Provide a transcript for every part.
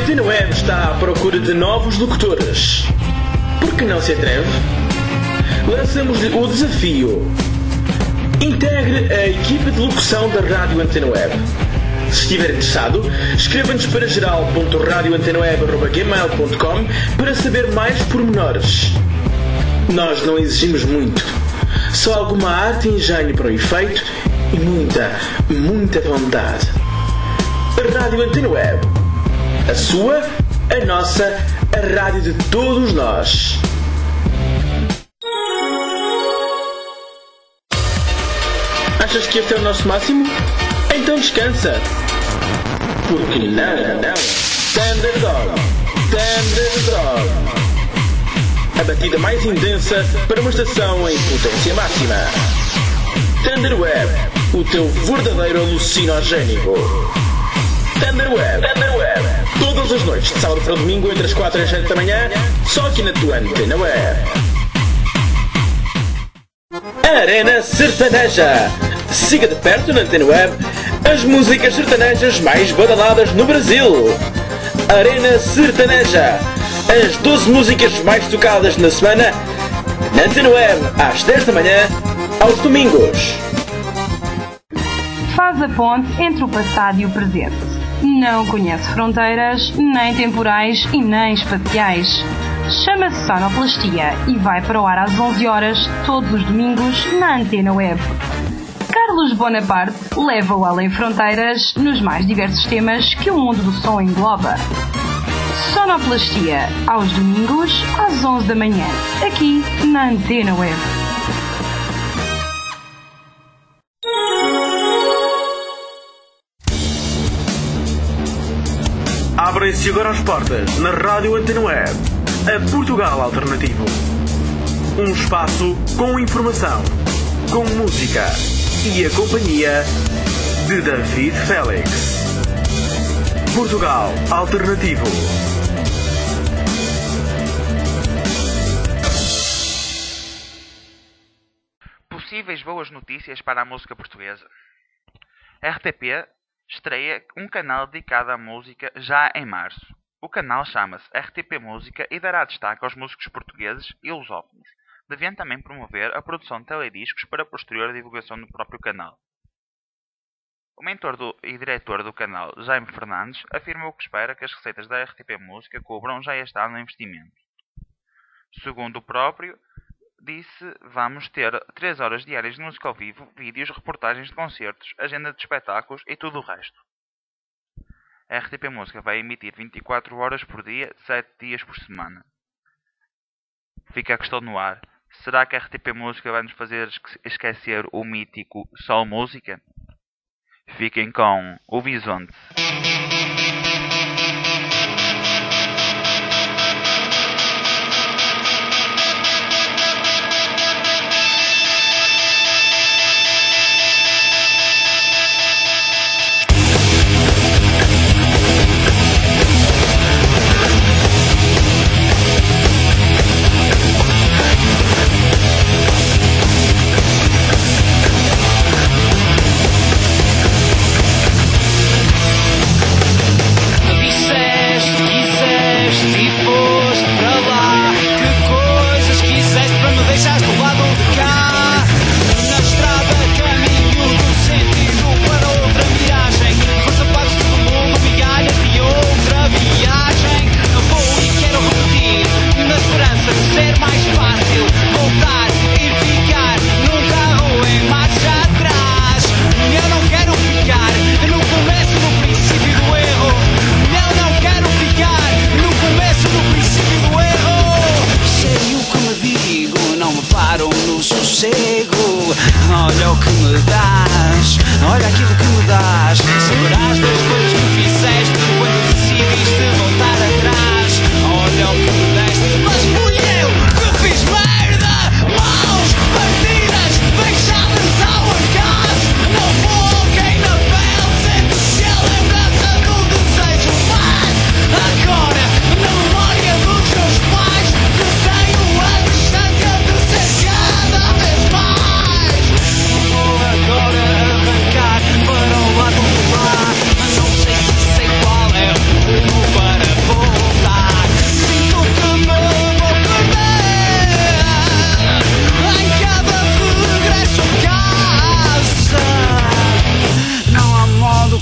Antena Web está à procura de novos locutores. Por que não se atreve? Lançamos-lhe o desafio. Integre a equipa de locução da Rádio Antena Web. Se estiver interessado, escreva-nos para geral.radioantenaweb@gmail.com para saber mais pormenores. Nós não exigimos muito. Só alguma arte e engenho para o efeito e muita vontade. A Rádio Antena Web. A sua, a nossa, a rádio de todos nós. Achas que este é o nosso máximo? Então descansa. Porque não. Thunderdog. A batida mais intensa para uma estação em potência máxima. Thunderweb, o teu verdadeiro alucinogénico. Thunderweb. Todas as noites, de sábado para domingo, entre as 4 e as 7 da manhã, só aqui na tua Antena Web. Arena Sertaneja. Siga de perto na Antena Web as músicas sertanejas mais badaladas no Brasil. Arena Sertaneja. As 12 músicas mais tocadas na semana na Antena Web, às 10 da manhã, aos domingos. Faz a ponte entre o passado e o presente. Não conhece fronteiras, nem temporais e nem espaciais. Chama-se Sonoplastia e vai para o ar às 11 horas, todos os domingos, na Antena Web. Carlos Bonaparte leva-o além fronteiras nos mais diversos temas que o mundo do som engloba. Sonoplastia, aos domingos, às 11 da manhã, aqui na Antena Web. Abrem-se agora as portas na Rádio Antena Web, a Portugal Alternativo. Um espaço com informação, com música e a companhia de David Félix. Portugal Alternativo. Possíveis boas notícias para a música portuguesa. A RTP estreia um canal dedicado à música já em março. O canal chama-se RTP Música e dará destaque aos músicos portugueses e lusófonos, devendo também promover a produção de telediscos para posterior divulgação no próprio canal. O mentor e diretor do canal, Jaime Fernandes, afirmou que espera que as receitas da RTP Música cobram já este ano o investimento. Segundo o próprio, disse: vamos ter 3 horas diárias de música ao vivo, vídeos, reportagens de concertos, agenda de espetáculos e tudo o resto. A RTP Música vai emitir 24 horas por dia, 7 dias por semana. Fica a questão no ar. Será que a RTP Música vai nos fazer esquecer o mítico Sol Música? Fiquem com o Bisonte.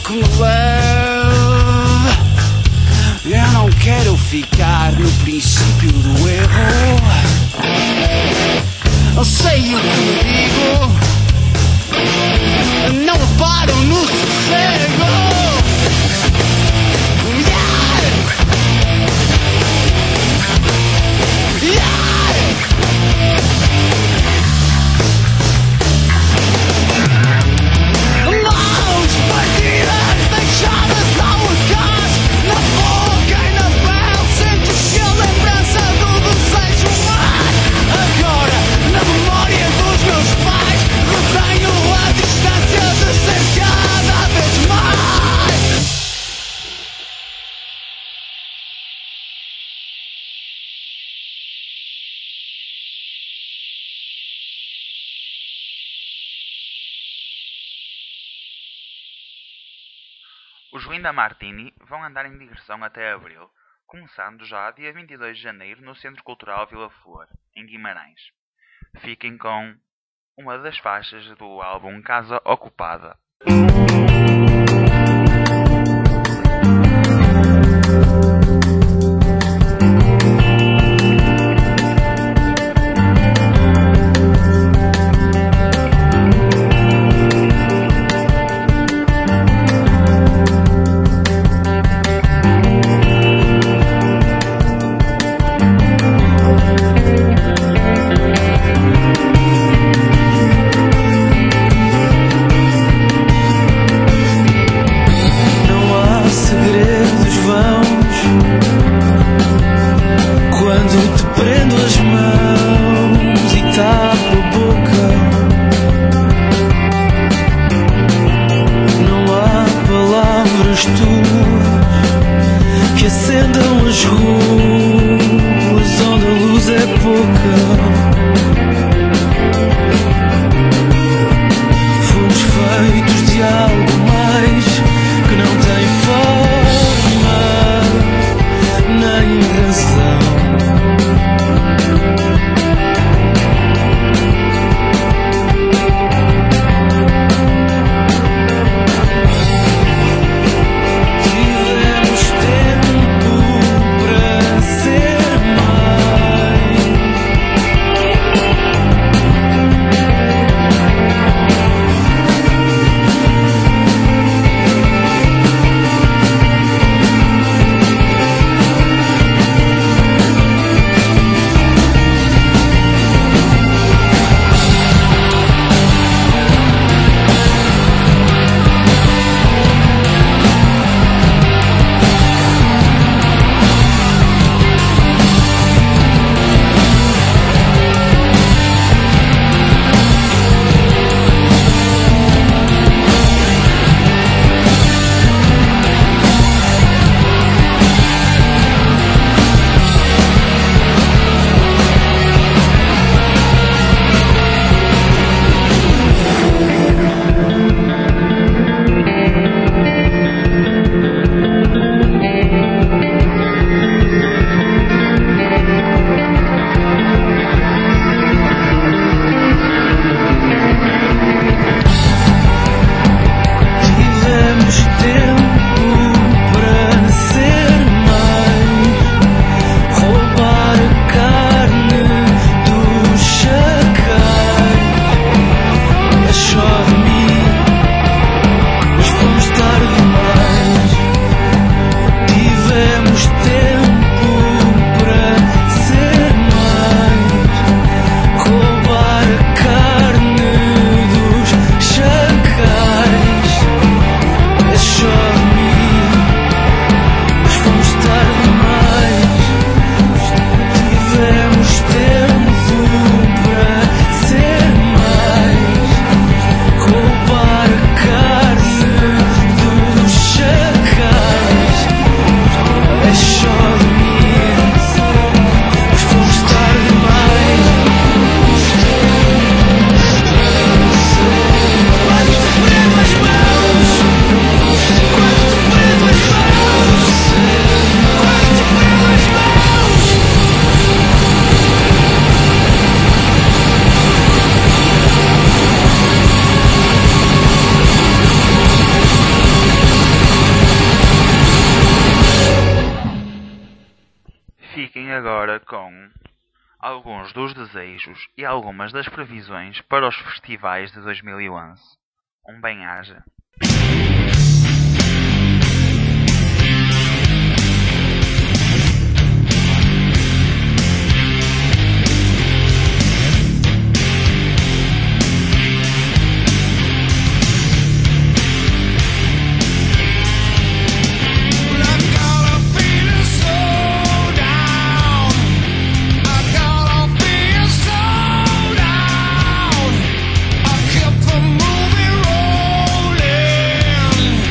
que me leve. Eu não quero ficar no princípio do erro. Eu sei o que me digo, não paro no sossego. Mãos partidas, deixadas ao acaso, na boca e na pele, sente-se a lembrança do desejo mais. Agora, na memória dos meus pais, retenho a distância de ser cada vez mais. Os Winda Martini vão andar em digressão até abril, começando já dia 22 de janeiro no Centro Cultural Vila Flor, em Guimarães. Fiquem com uma das faixas do álbum Casa Ocupada. Fiquem agora com alguns dos desejos e algumas das previsões para os festivais de 2011. Bem-aja. Movie rolling.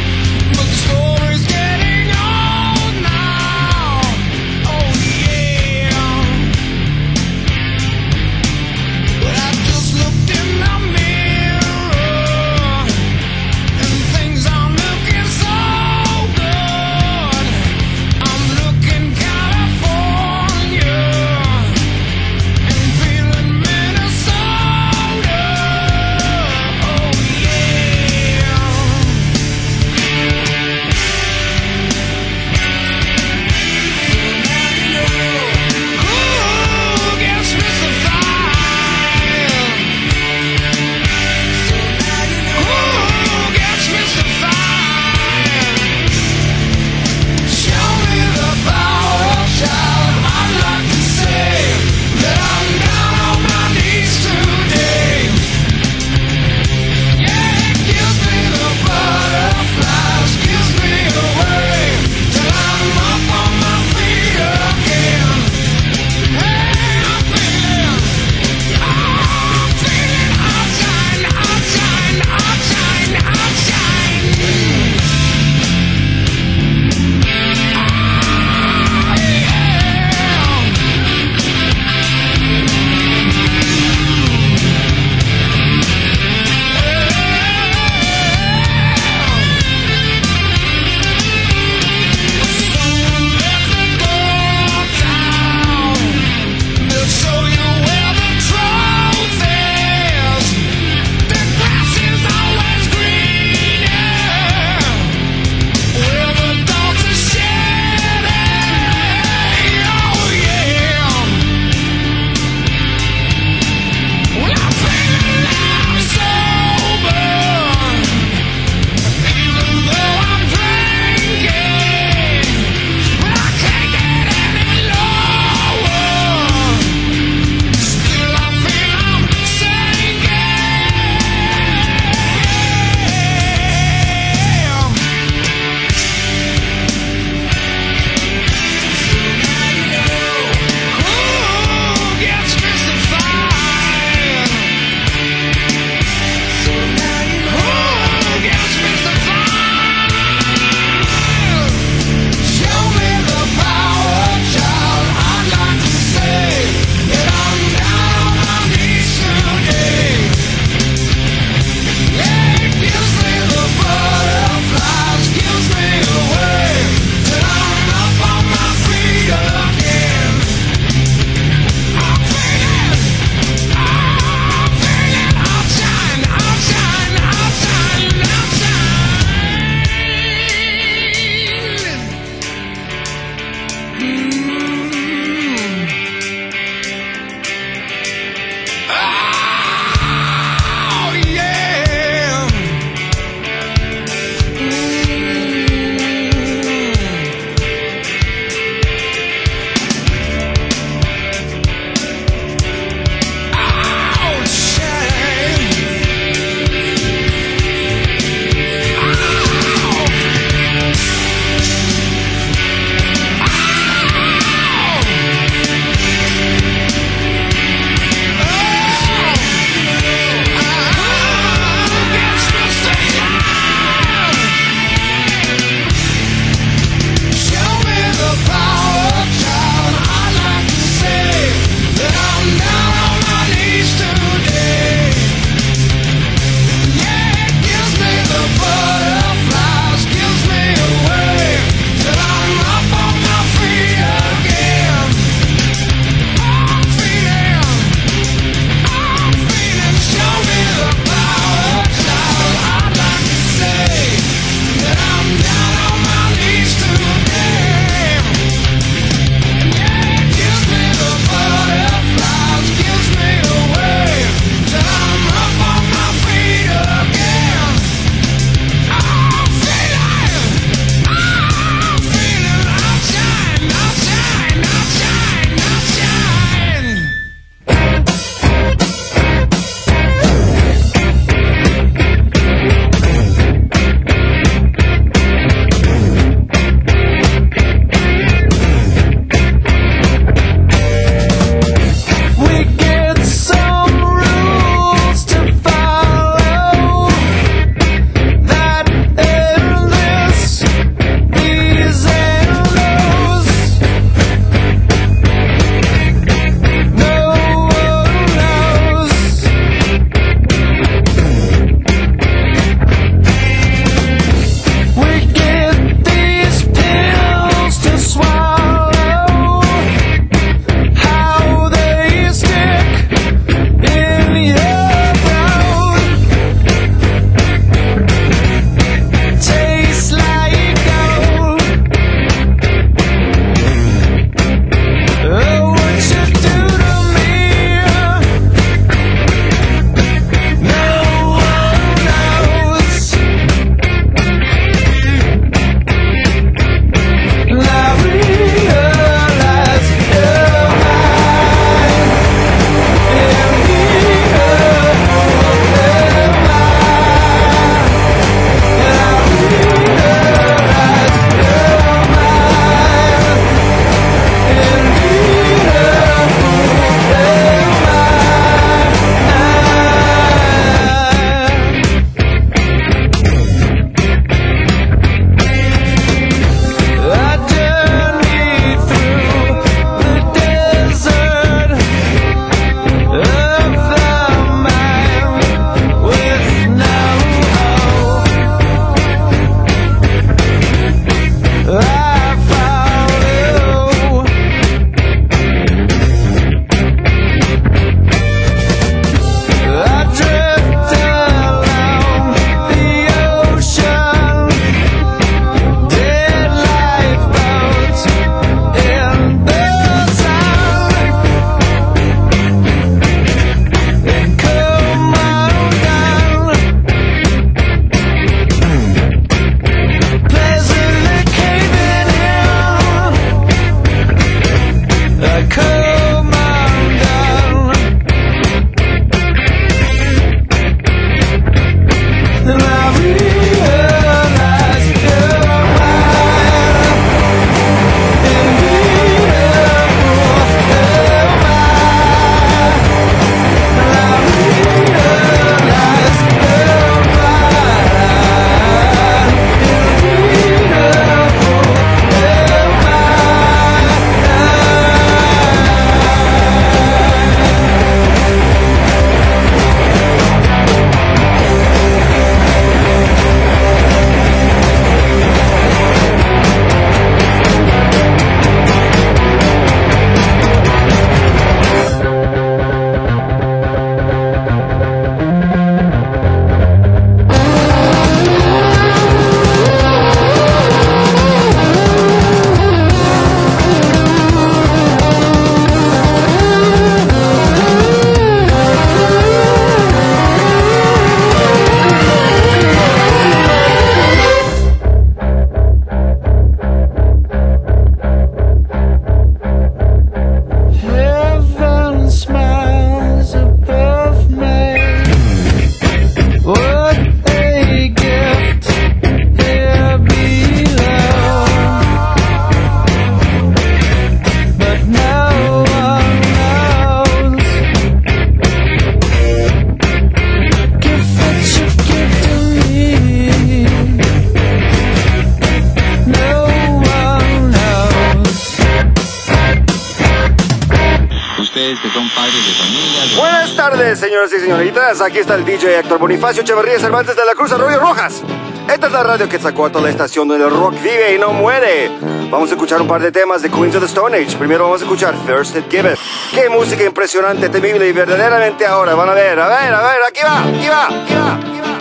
padres de familia. Buenas tardes, señoras y señoritas. Aquí está el DJ Héctor Bonifacio Echeverría Cervantes de la Cruz Arroyo Rojas. Esta es la radio que sacó a toda la estación donde el rock vive y no muere. Vamos a escuchar un par de temas de Queens of the Stone Age. Primero vamos a escuchar Thirsted Gibbet. Qué música impresionante, temible y verdaderamente ahora. Van a ver, aquí va, aquí va, aquí va, aquí va.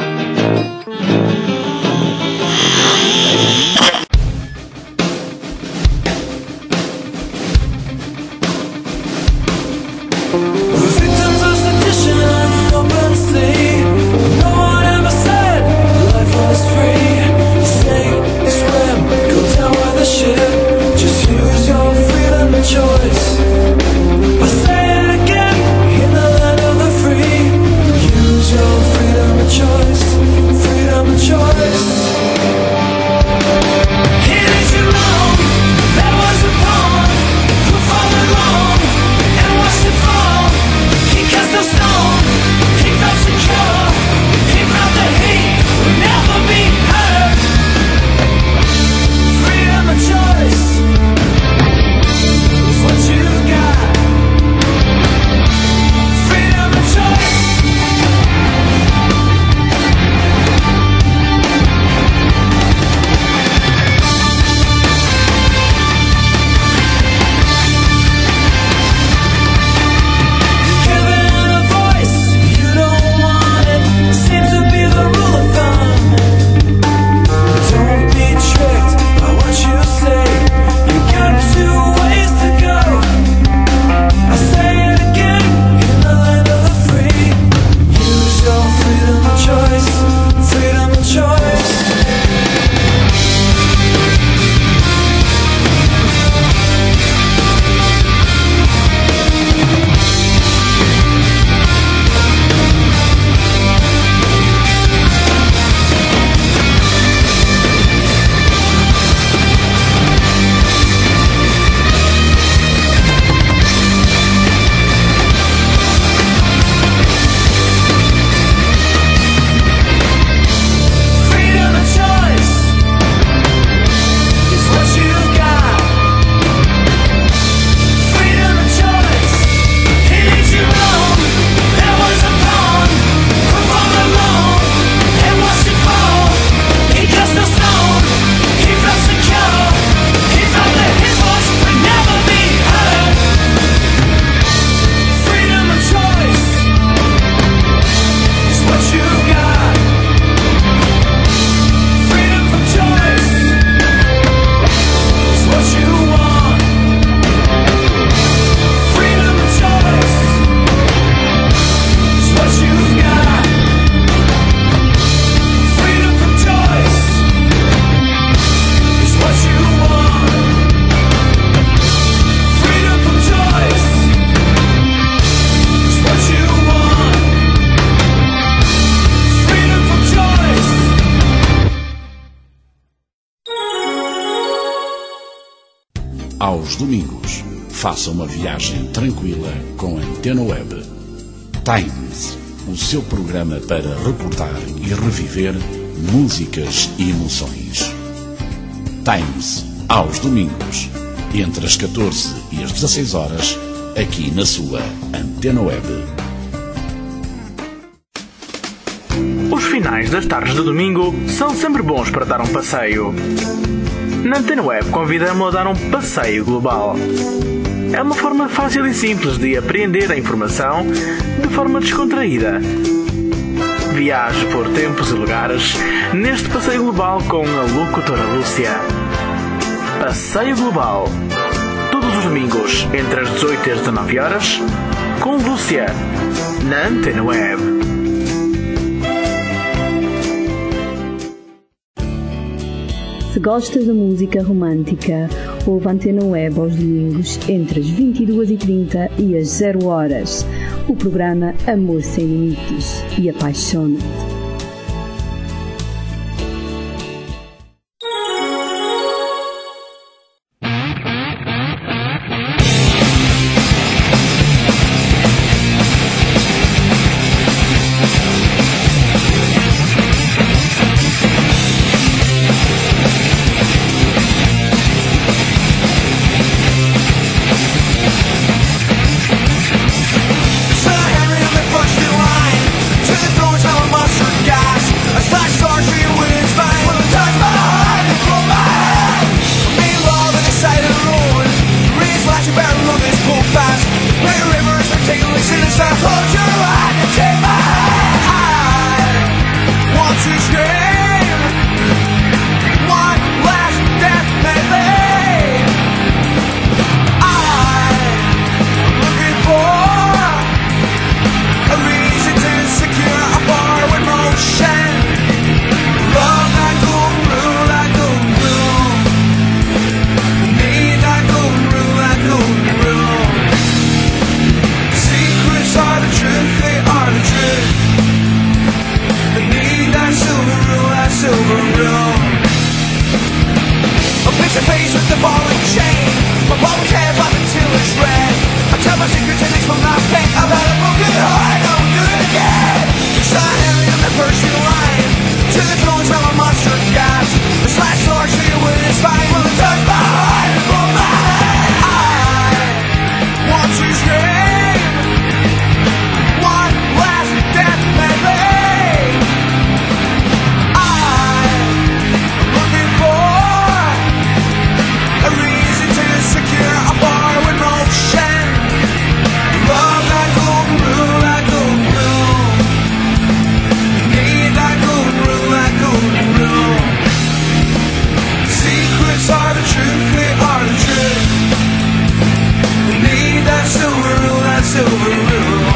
Choice. I say it again, in the land of the free. Use your freedom of choice, freedom of choice. It ain't too long, there was a pawn who followed along and watched it fall. He cast a stone, he felt secure, he felt that he would never be hurt. Freedom of choice. What you've got, freedom of choice. Given a voice, you don't want it. Seems to be the rule of thumb. Don't be tricked by what you say. You got 2 ways to go. I say it again, in the land of the free. Use your freedom of choice, freedom of choice. Freedom of choice is what you've got. Freedom of choice. It ain't too long. There was a pawn who followed along and watched it fall. He cast a stone. He felt secure. He felt that his voice would never be heard. Freedom of choice is what you've got. Freedom from choice is what you want. Freedom of choice is what you've got. Freedom from choice is what you want. Freedom from choice is what you want. Freedom from choice. Aos domingos, faça uma viagem tranquila com a Antena Web. Times, o seu programa para recordar e reviver músicas e emoções. Times, aos domingos, entre as 14 e as 16 horas, aqui na sua Antena Web. Os finais das tardes de domingo são sempre bons para dar um passeio. Na Antena Web convidamos a dar um passeio global. É uma forma fácil e simples de apreender a informação de forma descontraída. Viaje por tempos e lugares neste passeio global com a locutora Lúcia. Passeio Global. Todos os domingos entre as 18 e as 19 horas com Lúcia na Antena Web. Se gosta de música romântica, ouve a Antena Web aos domingos entre as 22h30 e as 0 horas. O programa Amor Sem Limites e Apaixona-te. face to face with the ball and chain. My bones have up until it's red. I tell my secrets and explode my pain. I've had a broken heart, don't do it again. Cause I am the first in line to the throne, smell a monster gas. The slash sword, show you when it's fine. Will it touch my heart and blow my head? I want to scream one last death medley. I'm looking for a reason to secure a bar with motion. Love that golden rule, that golden rule. Need that golden rule, that golden rule. Secrets are the truth, they are the truth. Need that silver rule, that silver rule.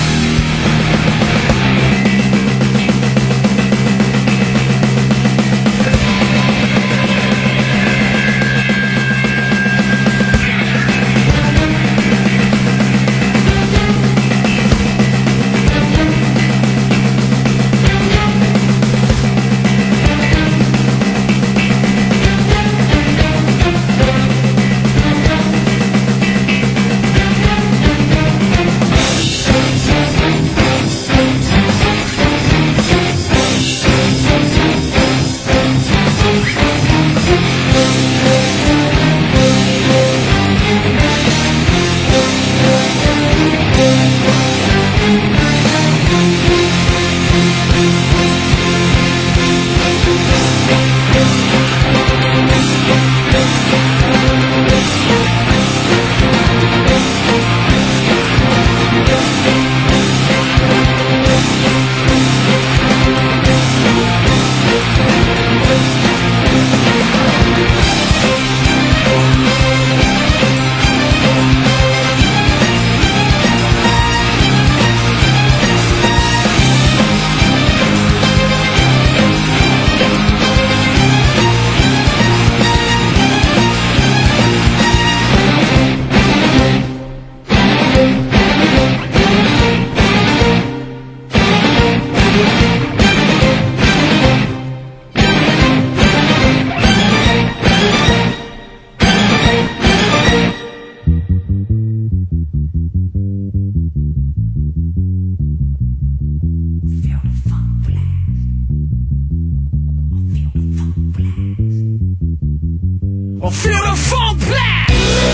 Feel the funk blast!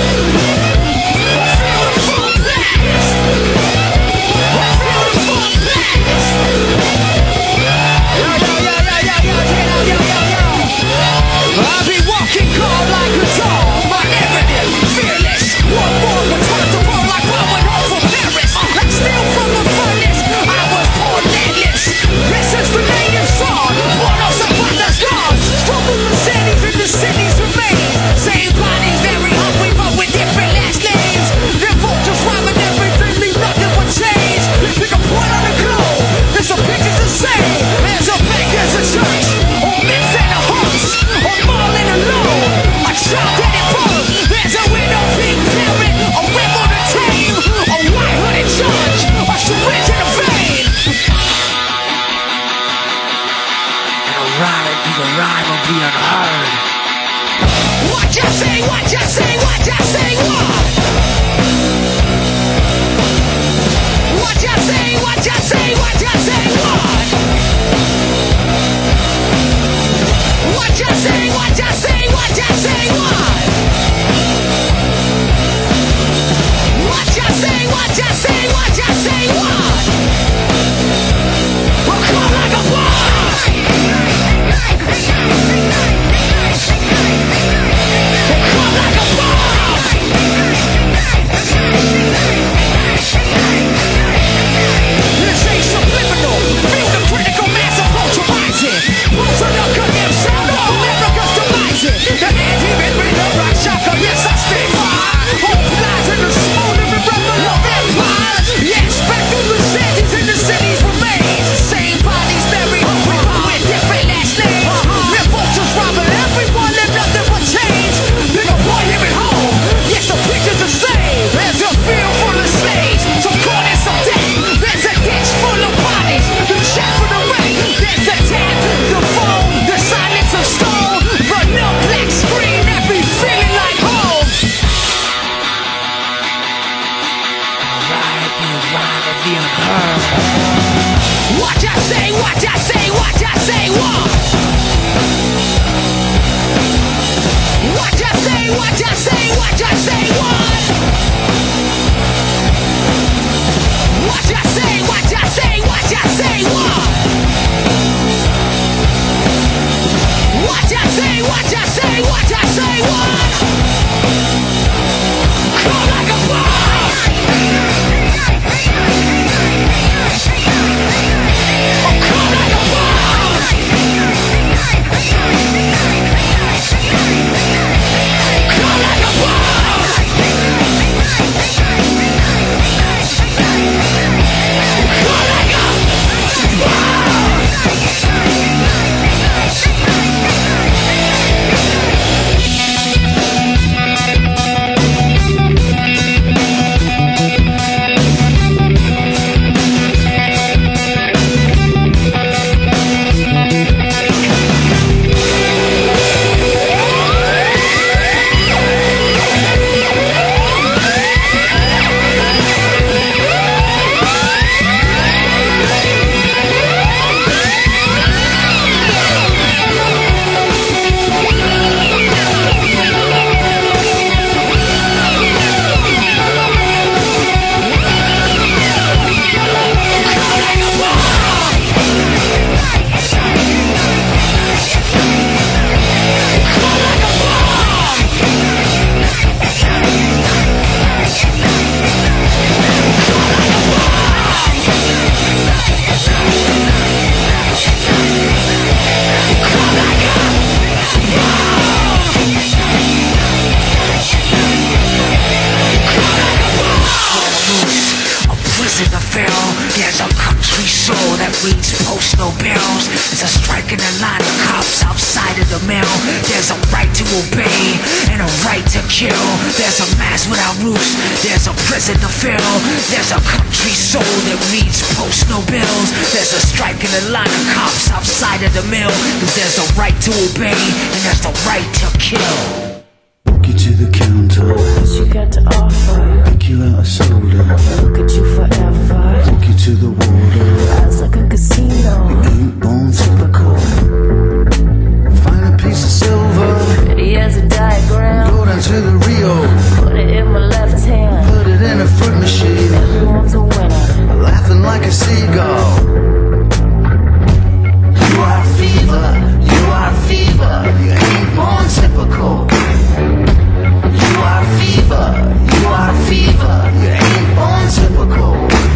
Feel the funk blast! Feel the funk blast! Yo. I'll be walking cold like a dog, my evidence fearless. One more return to world like going home from Paris. Like steel from the furnace, I was born landless. Lessons remain in song, born on some partner's gone. Struggle the cities and the cities remain. Same bodies, very hungry, but with different last names. They're vultures robbing everything, leave nothing but change. They pick a point on the globe, there's some pictures the same. There's a bank, there's a church, or myths and a horse, or mall and alone. A child that it pulls, there's a widow, pink parent, a rebel to tame, a white-hooded judge, a syringe in a vein. And a ride to the rhyme of the unheard. What you say, what you say, what you say, what? What you say, what you say, what you say, what? What you say, what you say, what you say, what? What you say, what you say, what you say, what? We'll come like a boss! Come like a boss! This ain't subliminal. Feel the critical mass approach rising. Pulse on the goddamn sound of America's demise. obey and a right to kill. There's a mass without roofs, there's a prison to fill. There's a country soul that reads post no bills. There's a strike in the line of cops outside of the mill. There's a right to obey and there's the right to kill. Walk you to the counter, what you got to offer? pick you out a soda, Look at you forever. walk you to the water. Eyes like a casino. Ain't born typical. Find a piece of silver, Pretty as a diagram. go down to the Rio, Put it in my left hand. put it in a fruit machine, Everyone's a winner. laughing like a seagull. You are fever, you are fever, you ain't born typical. You are fever, you are fever, you ain't born typical.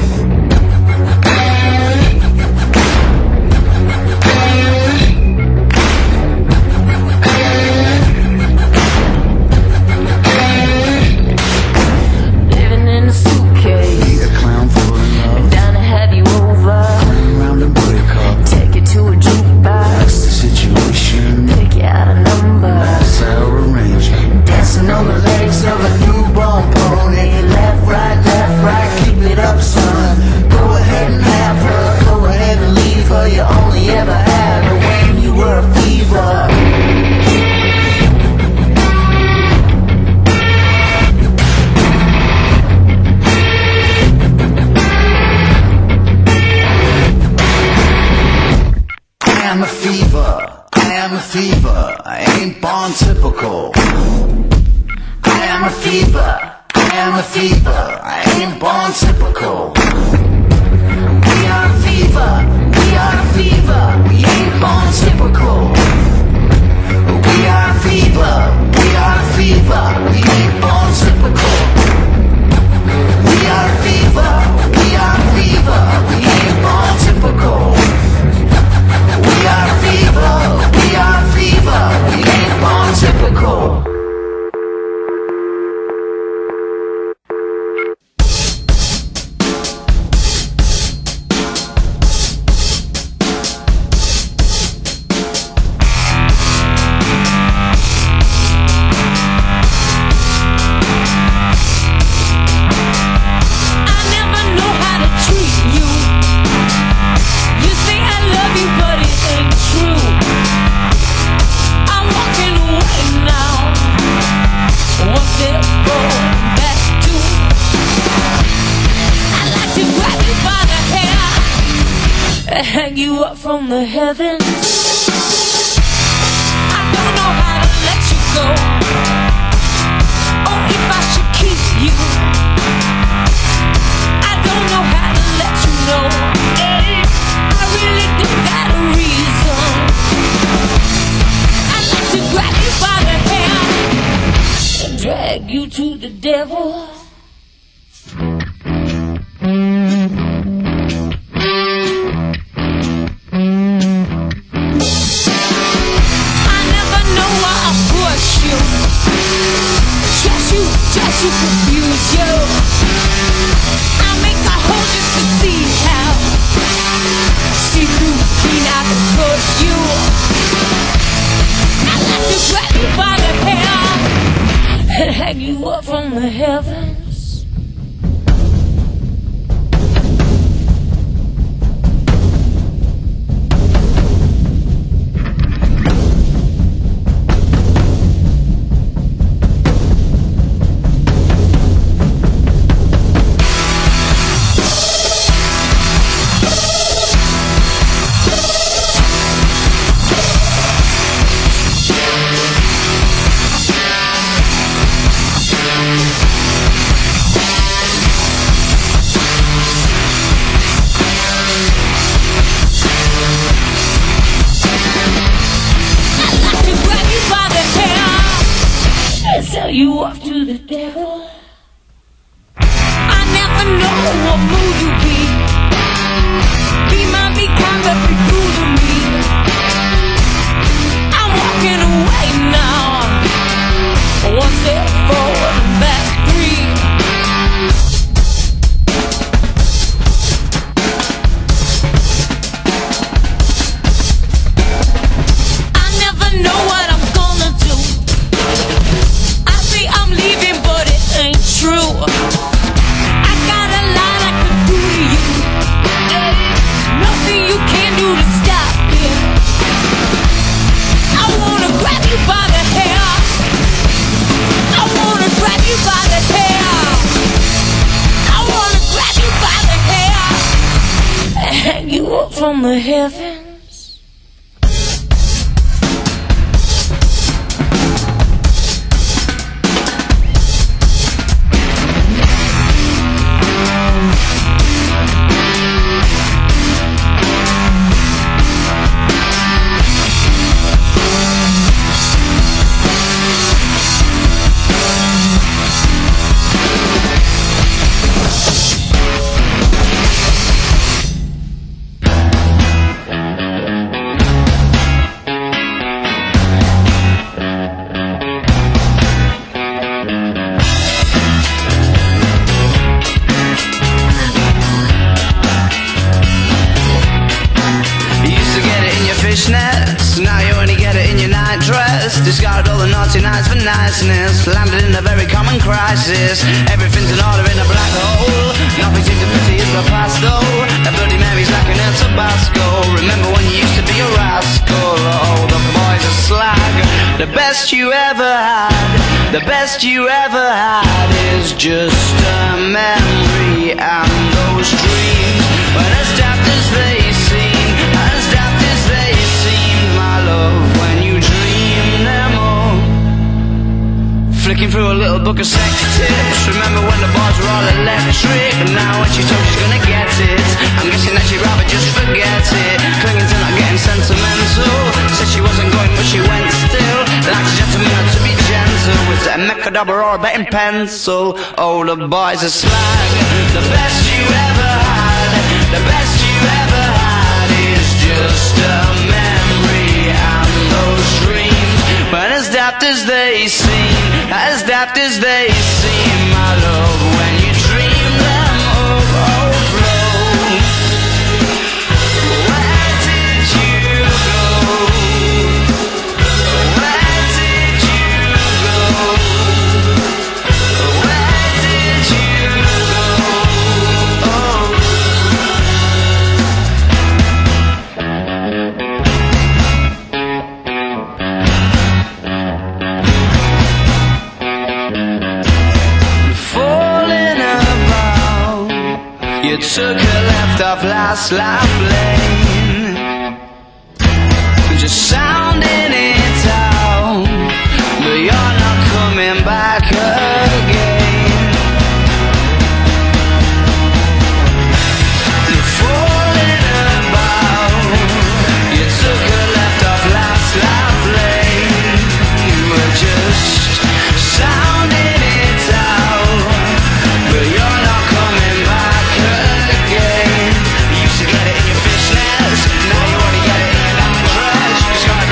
Living in a suitcase. Need a clown full of love, Down to have you over. run around and break up. Take it to a jukebox. Situation, Pick you out a number. cell arrangement. Dancing on the legs of a newborn pony. Left, right, keep it up, son. Go ahead and have her, go ahead and leave her. You only ever had her when you were a fever. I am a fever, I am a fever, I ain't born typical. I am a fever, I am a fever, I ain't born typical. We are a fever, we are a fever, we ain't born typical. We are a fever, we are a fever, we ain't born typical. We are a fever, we are a fever, we ain't born typical. We are fever, we are fever, we ain't born typical. I never know how to treat you. You say I love you, but it ain't true. I'm walking away now. What's it going back to? I like to grab you by the hair and hang you up from the heavens. I don't know how to let you go, or if I should keep you. I don't know how to let you know. I really do got a reason. I like to grab you by the hair and drag you to the devil. I never know why I push you, stress you, confuse you. I make a hole just to see how. See through clean I can push you. I like to grab you by the hair and hang you up from the heavens. Sell you off to the devil. I never know what mood you be. Be might be kind but be cool to me. I'm walking away now. One step forward and back three. I never know what I'm gonna do. the heavens. Now you only get it in your night dress. Discarded all the naughty nights for niceness. Landed in a very common crisis. Everything's in order in a black hole. Nothing seems to pity is the past though. A Bloody Mary's like an El Tabasco. Remember when you used to be a rascal? Oh, the boys are slag. The best you ever had, the best you ever had is just a memory. And those dreams, when as daft as they seem, as daft as they seem, my love, when you dream them all. Flicking through a little book of sex tips. Remember when the bars were all electric? Now when she told she's gonna get it, I'm guessing that she'd rather just forget it. Clinging to not getting sentimental. Said she wasn't going but she went still. Like a gentleman had to be gentle. Was it a Mechadobber or a betting pencil? Oh, the boys are slag. The best you ever had, the best you ever had is just a memory. And those dreams, but as daft as they seem, as daft as they seem, my love, when you dream them overflow. Where did you go? Where did you go? Where did you go? Oh. Falling about, you took a left off last life lane, just sounding it out, but you're not coming back again. You're falling about, you took a left off last life lane, you were just sounding it out, but you're not coming back again. You used to get it in your fishnets, now you only get it in your night dress. You just got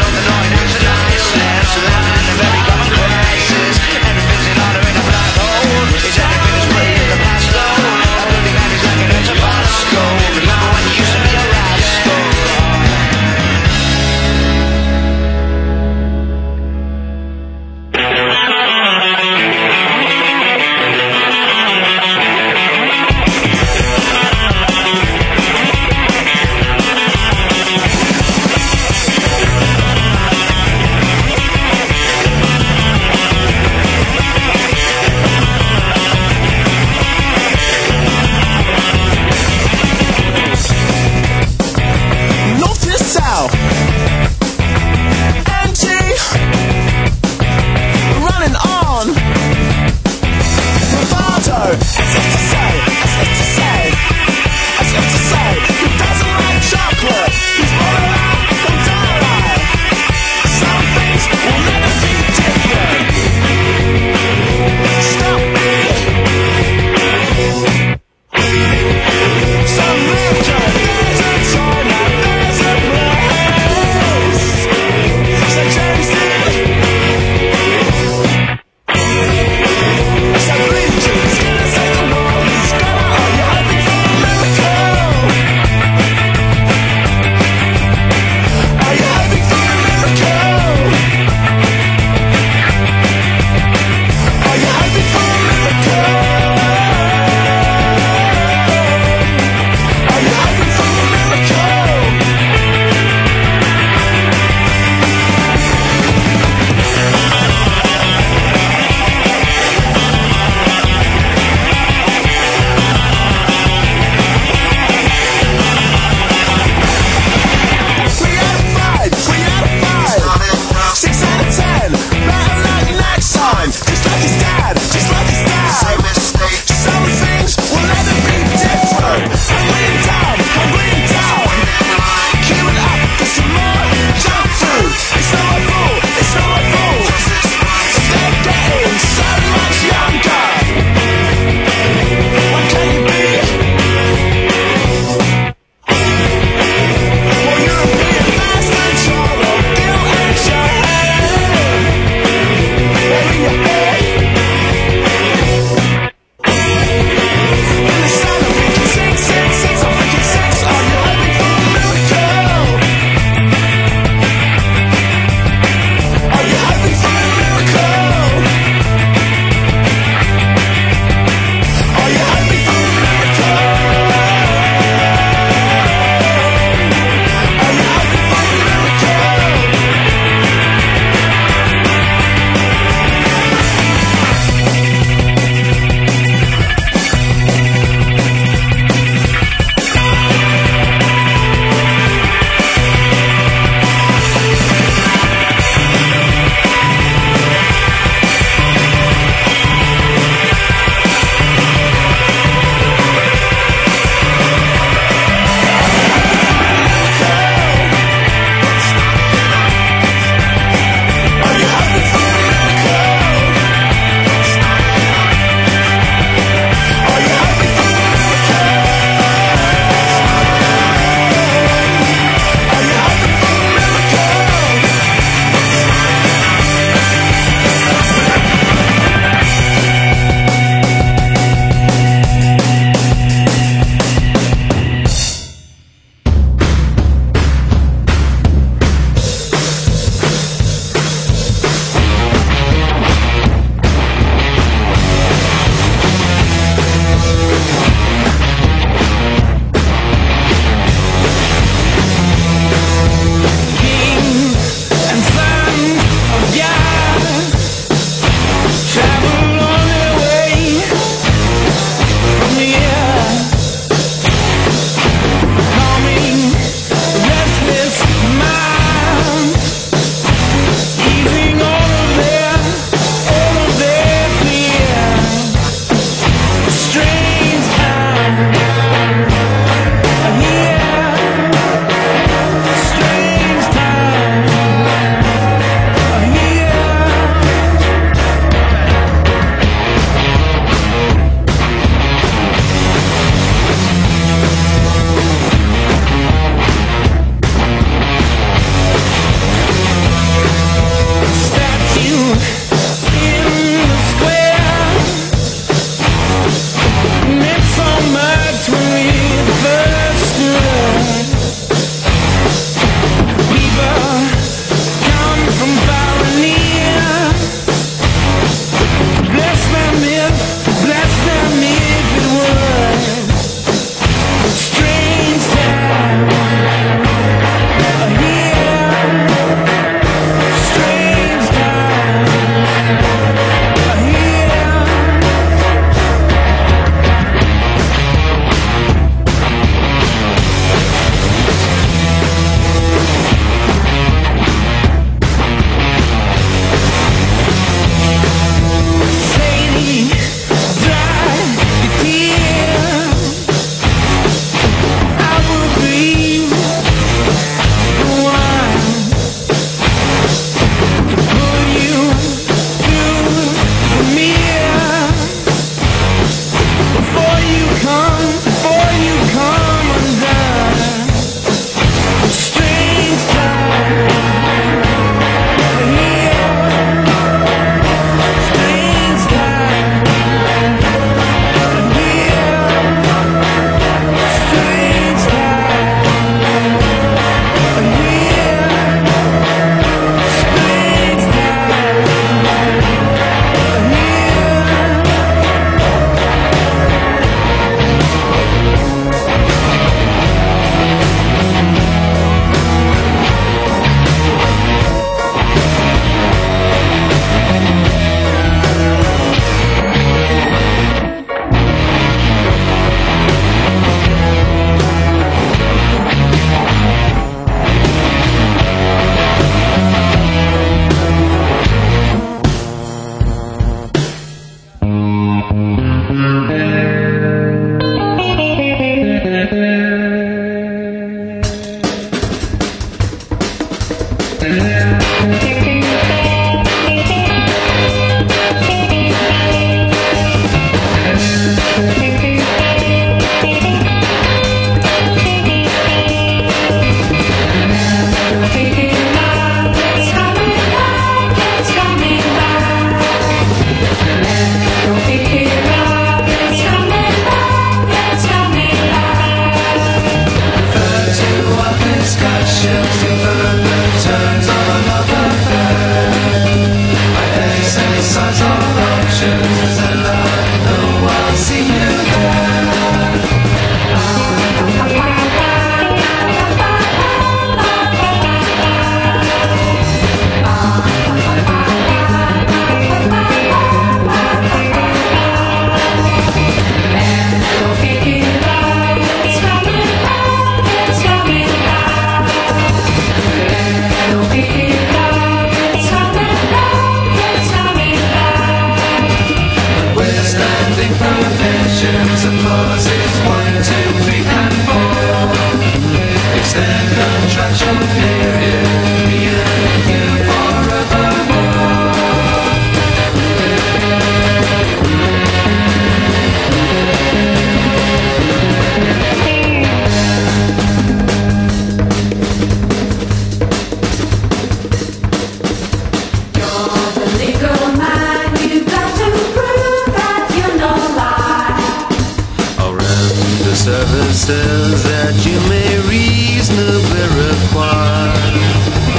services that you may reasonably require.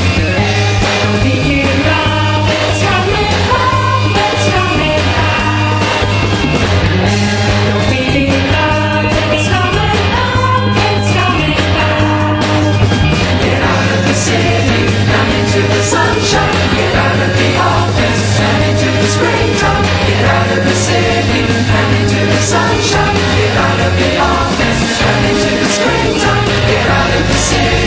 Sunshine, get out of the office and into the springtime. Get out of the city and into the sunshine. Get out of the office and into the springtime. Get out of the city.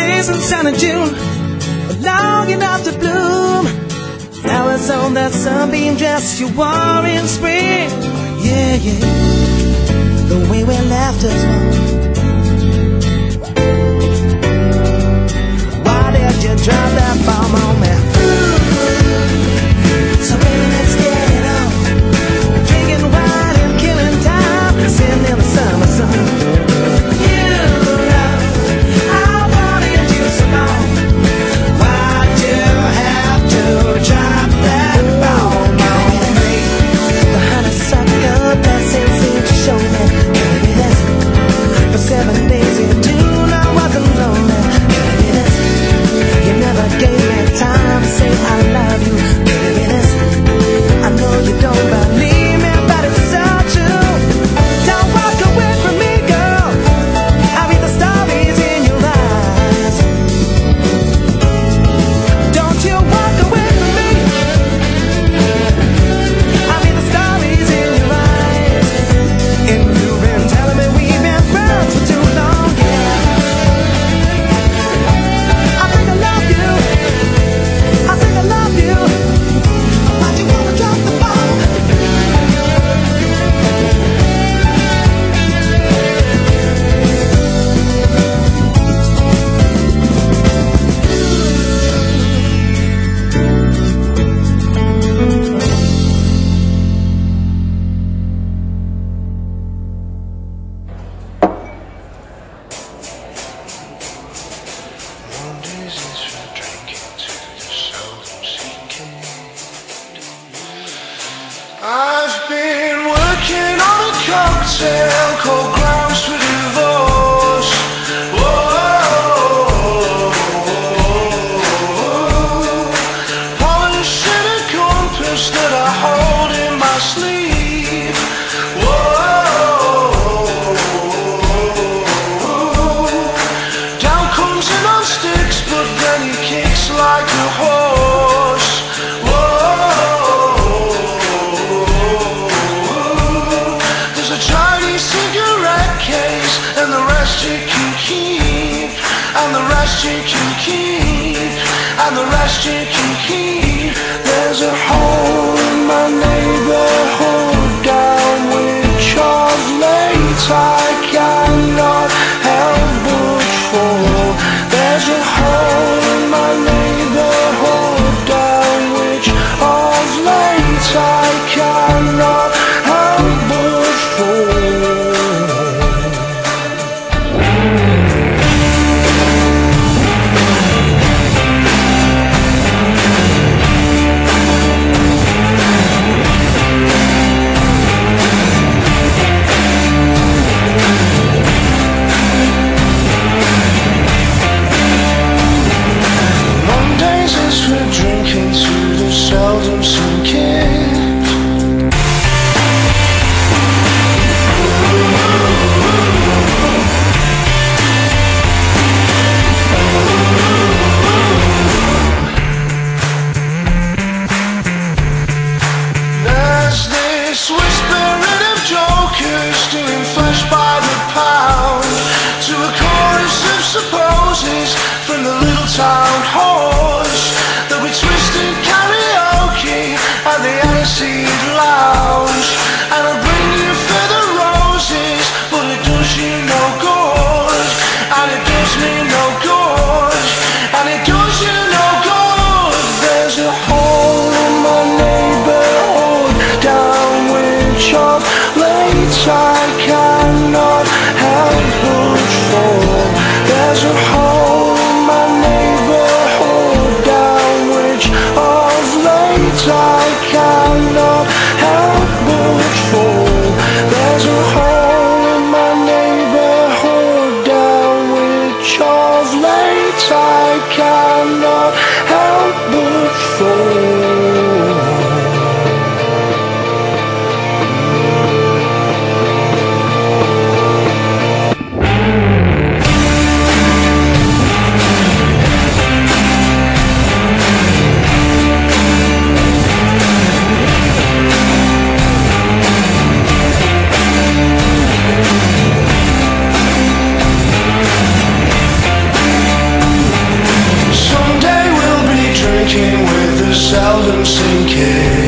isn't Santa June, but long enough to bloom. Flowers on that sunbeam dress you wore in spring. Yeah, yeah, the way we left us alone. Why did you drop that bomb on me? So baby, let's get it on. Drinking wine and killing time, sitting in the summer sun. You know I wanted you so long. Why'd you have to drop that bomb on me? The honeysuckle blessings seemed to show me. Baby, this for 7 days you knew I wasn't lonely. Baby, this you never gave me time to say I love you. Baby, this I know you don't believe me, but it's so true. Don't walk away from me, girl. I read the stories in your eyes. Don't you walk away from me. I read the stories in your eyes. And you've been telling me we've been friends for too long, yeah. I think I love you. I think I love you. Why'd you wanna drop the bomb? I've been working on a cocktail called Grounds for Divorce. Whoa, polishing a compass that I hold in my sleeve. Whoa, down comes in on sticks, but then he kicks like a horse. There's a Chinese cigarette case, and the rest you can keep, and the rest you can keep, and the rest you can keep. There's a hole in my neighborhood down which of late I cannot help but fall. There's a hole in my neighborhood down which of late I cannot help but fall. Mondays is for drinking to the seldom sinking. There's this whispering of jokers doing flesh by the pound to a chorus of supposes from the little town horse that we twisted karaoke at the Aniseed Lounge. And I'll bring you feather roses, but it does you no good, and it does me no good, and it does you no good. There's a hole in my neighborhood down which of late I cannot help but fall. There's a hole in my neighborhood down which of late I cannot help but fall. There's a hole in my neighborhood down which of late I cannot help but fall. seldom sinking.